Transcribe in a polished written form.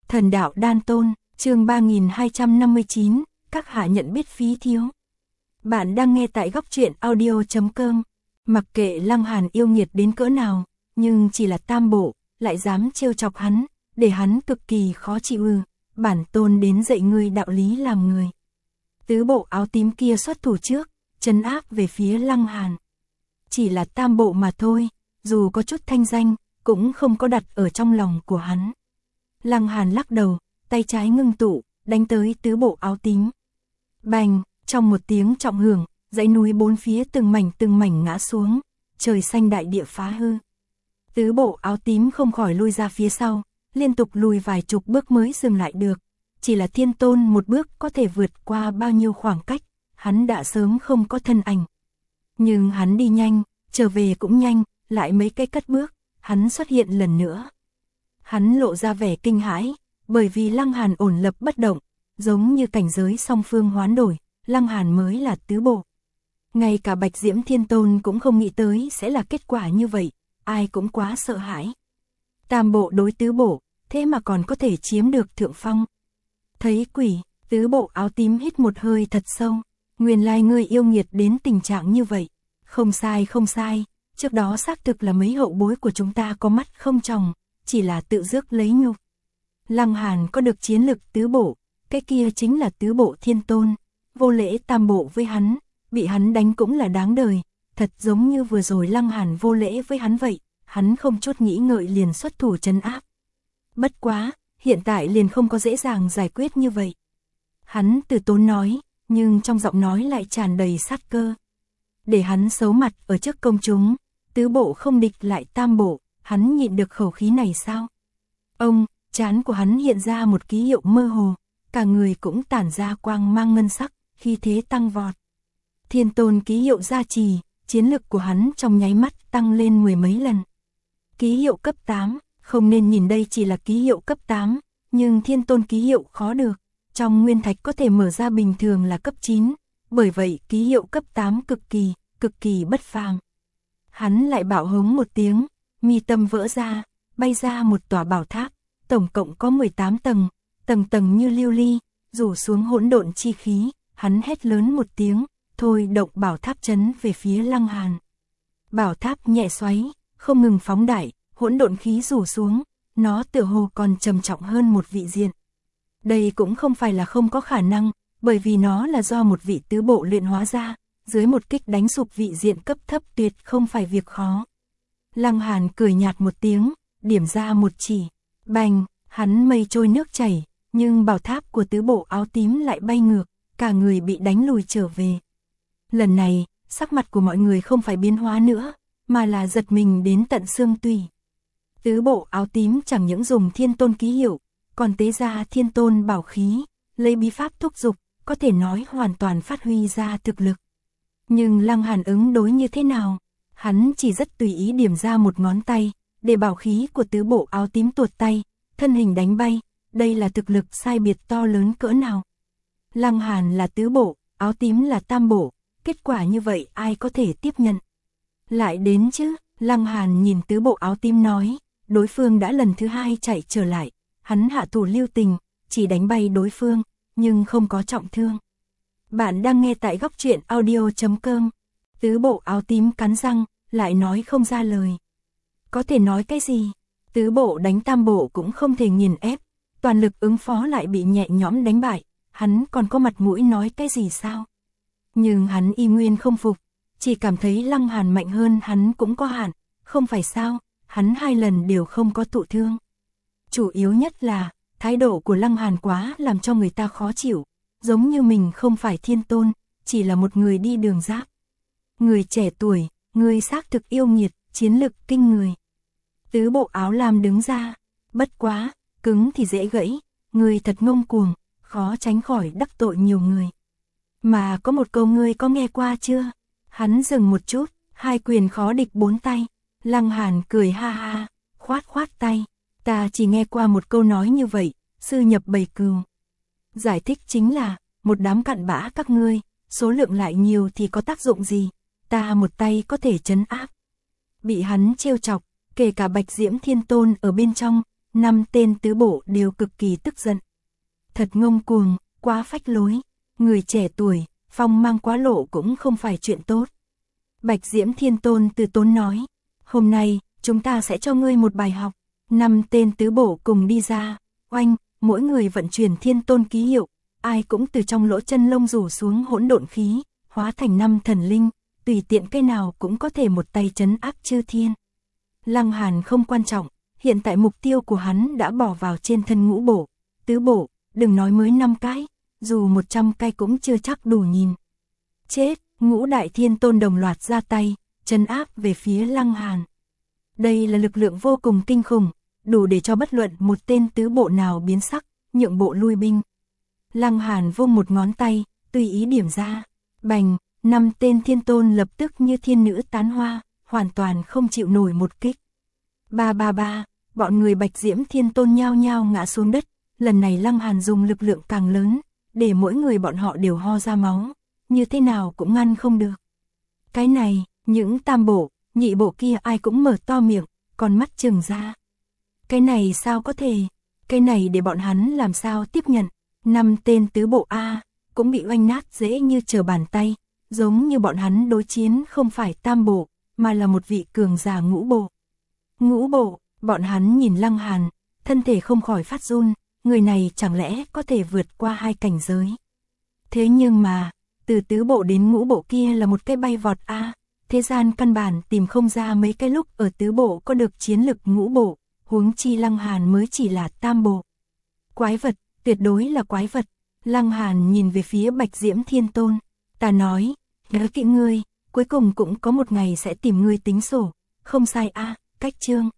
Thần đạo đan tôn, chương 3259, các hạ nhận biết phí thiếu. Bạn đang nghe tại góc truyện audio.com. Mặc kệ Lăng Hàn yêu nghiệt đến cỡ nào, nhưng chỉ là tam bộ, lại dám trêu chọc hắn, để hắn cực kỳ khó chịu. Bản tôn đến dạy ngươi đạo lý làm người. Tứ bộ áo tím kia xuất thủ trước, trấn áp về phía Lăng Hàn. Chỉ là tam bộ mà thôi, dù có chút thanh danh, cũng không có đặt ở trong lòng của hắn. Lăng Hàn lắc đầu, tay trái ngưng tụ, đánh tới tứ bộ áo tím. Bành, trong một tiếng trọng hưởng, dãy núi bốn phía từng mảnh ngã xuống, trời xanh đại địa phá hư. Tứ bộ áo tím không khỏi lui ra phía sau, liên tục lùi vài chục bước mới dừng lại được. Chỉ là Thiên Tôn một bước có thể vượt qua bao nhiêu khoảng cách, hắn đã sớm không có thân ảnh. Nhưng hắn đi nhanh, trở về cũng nhanh, lại mấy cái cất bước, hắn xuất hiện lần nữa. Hắn lộ ra vẻ kinh hãi, bởi vì Lăng Hàn ổn lập bất động, giống như cảnh giới song phương hoán đổi, Lăng Hàn mới là tứ bộ. Ngay cả Bạch Diễm Thiên Tôn cũng không nghĩ tới sẽ là kết quả như vậy, ai cũng quá sợ hãi. Tam bộ đối tứ bộ, thế mà còn có thể chiếm được thượng phong. Thấy quỷ, tứ bộ áo tím hít một hơi thật sâu, nguyên lai ngươi yêu nghiệt đến tình trạng như vậy. Không sai, trước đó xác thực là mấy hậu bối của chúng ta có mắt không tròng, chỉ là tự rước lấy nhục. Lăng Hàn có được chiến lực tứ bộ, cái kia chính là tứ bộ Thiên Tôn, vô lễ tam bộ với hắn, bị hắn đánh cũng là đáng đời, thật giống như vừa rồi Lăng Hàn vô lễ với hắn vậy, hắn không chút nghĩ ngợi liền xuất thủ trấn áp. Bất quá, hiện tại liền không có dễ dàng giải quyết như vậy. Hắn từ tốn nói, nhưng trong giọng nói lại tràn đầy sát cơ. Để hắn xấu mặt ở trước công chúng, tứ bộ không địch lại tam bộ, hắn nhịn được khẩu khí này sao? Trán của hắn hiện ra một ký hiệu mơ hồ, cả người cũng tản ra quang mang ngân sắc, khí thế tăng vọt. Thiên Tôn ký hiệu gia trì, chiến lực của hắn trong nháy mắt tăng lên mười mấy lần. Ký hiệu cấp 8, không nên nhìn đây chỉ là ký hiệu cấp 8, nhưng Thiên Tôn ký hiệu khó được, trong nguyên thạch có thể mở ra bình thường là cấp 9, bởi vậy ký hiệu cấp 8 cực kỳ bất phàm. Hắn lại bạo hống một tiếng, mi tâm vỡ ra, bay ra một tòa bảo tháp, tổng cộng có 18 tầng, tầng như lưu ly, rủ xuống hỗn độn chi khí, hắn hét lớn một tiếng, thôi động bảo tháp chấn về phía Lăng Hàn. Bảo tháp nhẹ xoáy, không ngừng phóng đại, hỗn độn khí rủ xuống, nó tựa hồ còn trầm trọng hơn một vị diện. Đây cũng không phải là không có khả năng, bởi vì nó là do một vị tứ bộ luyện hóa ra, dưới một kích đánh sụp vị diện cấp thấp tuyệt không phải việc khó. Lăng Hàn cười nhạt một tiếng, điểm ra một chỉ, bành, hắn mây trôi nước chảy, nhưng bảo tháp của tứ bộ áo tím lại bay ngược, cả người bị đánh lùi trở về. Lần này, sắc mặt của mọi người không phải biến hóa nữa, mà là giật mình đến tận xương tủy. Tứ bộ áo tím chẳng những dùng Thiên Tôn ký hiệu, còn tế ra Thiên Tôn bảo khí, lấy bí pháp thúc dục, có thể nói hoàn toàn phát huy ra thực lực. Nhưng Lăng Hàn ứng đối như thế nào? Hắn chỉ rất tùy ý điểm ra một ngón tay, để bảo khí của tứ bộ áo tím tuột tay, thân hình đánh bay, đây là thực lực sai biệt to lớn cỡ nào. Lăng Hàn là tứ bộ, áo tím là tam bộ, kết quả như vậy ai có thể tiếp nhận? Lại đến chứ, Lăng Hàn nhìn tứ bộ áo tím nói, đối phương đã lần thứ hai chạy trở lại, hắn hạ thủ lưu tình, chỉ đánh bay đối phương, nhưng không có trọng thương. Bạn đang nghe tại góc truyện audio.com. Tứ bộ áo tím cắn răng, lại nói không ra lời. Có thể nói cái gì? Tứ bộ đánh tam bộ cũng không thể nghiền ép, toàn lực ứng phó lại bị nhẹ nhõm đánh bại, hắn còn có mặt mũi nói cái gì sao? Nhưng hắn y nguyên không phục, chỉ cảm thấy Lăng Hàn mạnh hơn hắn cũng có hạn, không phải sao, hắn 2 lần đều không có thụ thương. Chủ yếu nhất là, thái độ của Lăng Hàn quá làm cho người ta khó chịu, giống như mình không phải Thiên Tôn, chỉ là một người đi đường giáp. Người trẻ tuổi, người xác thực yêu nghiệt, chiến lực kinh người. Tứ bộ áo lam đứng ra, bất quá, cứng thì dễ gãy, người thật ngông cuồng, khó tránh khỏi đắc tội nhiều người. Mà có một câu ngươi có nghe qua chưa? Hắn dừng một chút, 2 quyền khó địch 4 tay. Lăng Hàn cười ha ha, khoát tay. Ta chỉ nghe qua một câu nói như vậy, sư nhập bầy cừu. Giải thích chính là, một đám cặn bã các ngươi, số lượng lại nhiều thì có tác dụng gì? Ta một tay có thể trấn áp. Bị hắn trêu chọc, kể cả Bạch Diễm Thiên Tôn ở bên trong, 5 tên tứ bộ đều cực kỳ tức giận. Thật ngông cuồng, quá phách lối, người trẻ tuổi, phong mang quá lộ cũng không phải chuyện tốt. Bạch Diễm Thiên Tôn từ tốn nói, hôm nay, chúng ta sẽ cho ngươi một bài học. 5 tên tứ bộ cùng đi ra, oanh, mỗi người vận chuyển Thiên Tôn ký hiệu, ai cũng từ trong lỗ chân lông rủ xuống hỗn độn khí, hóa thành 5 thần linh, tùy tiện cái nào cũng có thể một tay trấn áp chư thiên. Lăng Hàn không quan trọng, hiện tại mục tiêu của hắn đã bỏ vào trên thân ngũ bộ, tứ bộ, đừng nói mới 5 cái, dù 100 cái cũng chưa chắc đủ nhìn. Chết, ngũ đại Thiên Tôn đồng loạt ra tay, trấn áp về phía Lăng Hàn. Đây là lực lượng vô cùng kinh khủng, đủ để cho bất luận một tên tứ bộ nào biến sắc, nhượng bộ lui binh. Lăng Hàn vung một ngón tay, tùy ý điểm ra, bành, 5 tên Thiên Tôn lập tức như thiên nữ tán hoa, hoàn toàn không chịu nổi một kích. Ba, bọn người Bạch Diễm Thiên Tôn nhao nhao ngã xuống đất, lần này Lăng Hàn dùng lực lượng càng lớn, để mỗi người bọn họ đều ho ra máu, như thế nào cũng ngăn không được. Cái này, những tam bộ, nhị bộ kia ai cũng mở to miệng, còn mắt trừng ra. Cái này sao có thể, cái này để bọn hắn làm sao tiếp nhận. 5 tên tứ bộ A, cũng bị oanh nát dễ như trở bàn tay, giống như bọn hắn đối chiến không phải tam bộ, mà là một vị cường giả ngũ bộ. Ngũ bộ, bọn hắn nhìn Lăng Hàn, thân thể không khỏi phát run, người này chẳng lẽ có thể vượt qua 2 cảnh giới. Thế nhưng mà, từ tứ bộ đến ngũ bộ kia là một cái bay vọt A, thế gian căn bản tìm không ra mấy cái lúc ở tứ bộ có được chiến lực ngũ bộ, huống chi Lăng Hàn mới chỉ là tam bộ. Quái vật, tuyệt đối là quái vật. Lăng Hàn nhìn về phía Bạch Diễm Thiên Tôn, ta nói, nhớ kỹ ngươi, cuối cùng cũng có một ngày sẽ tìm ngươi tính sổ, không sai a, cách chương.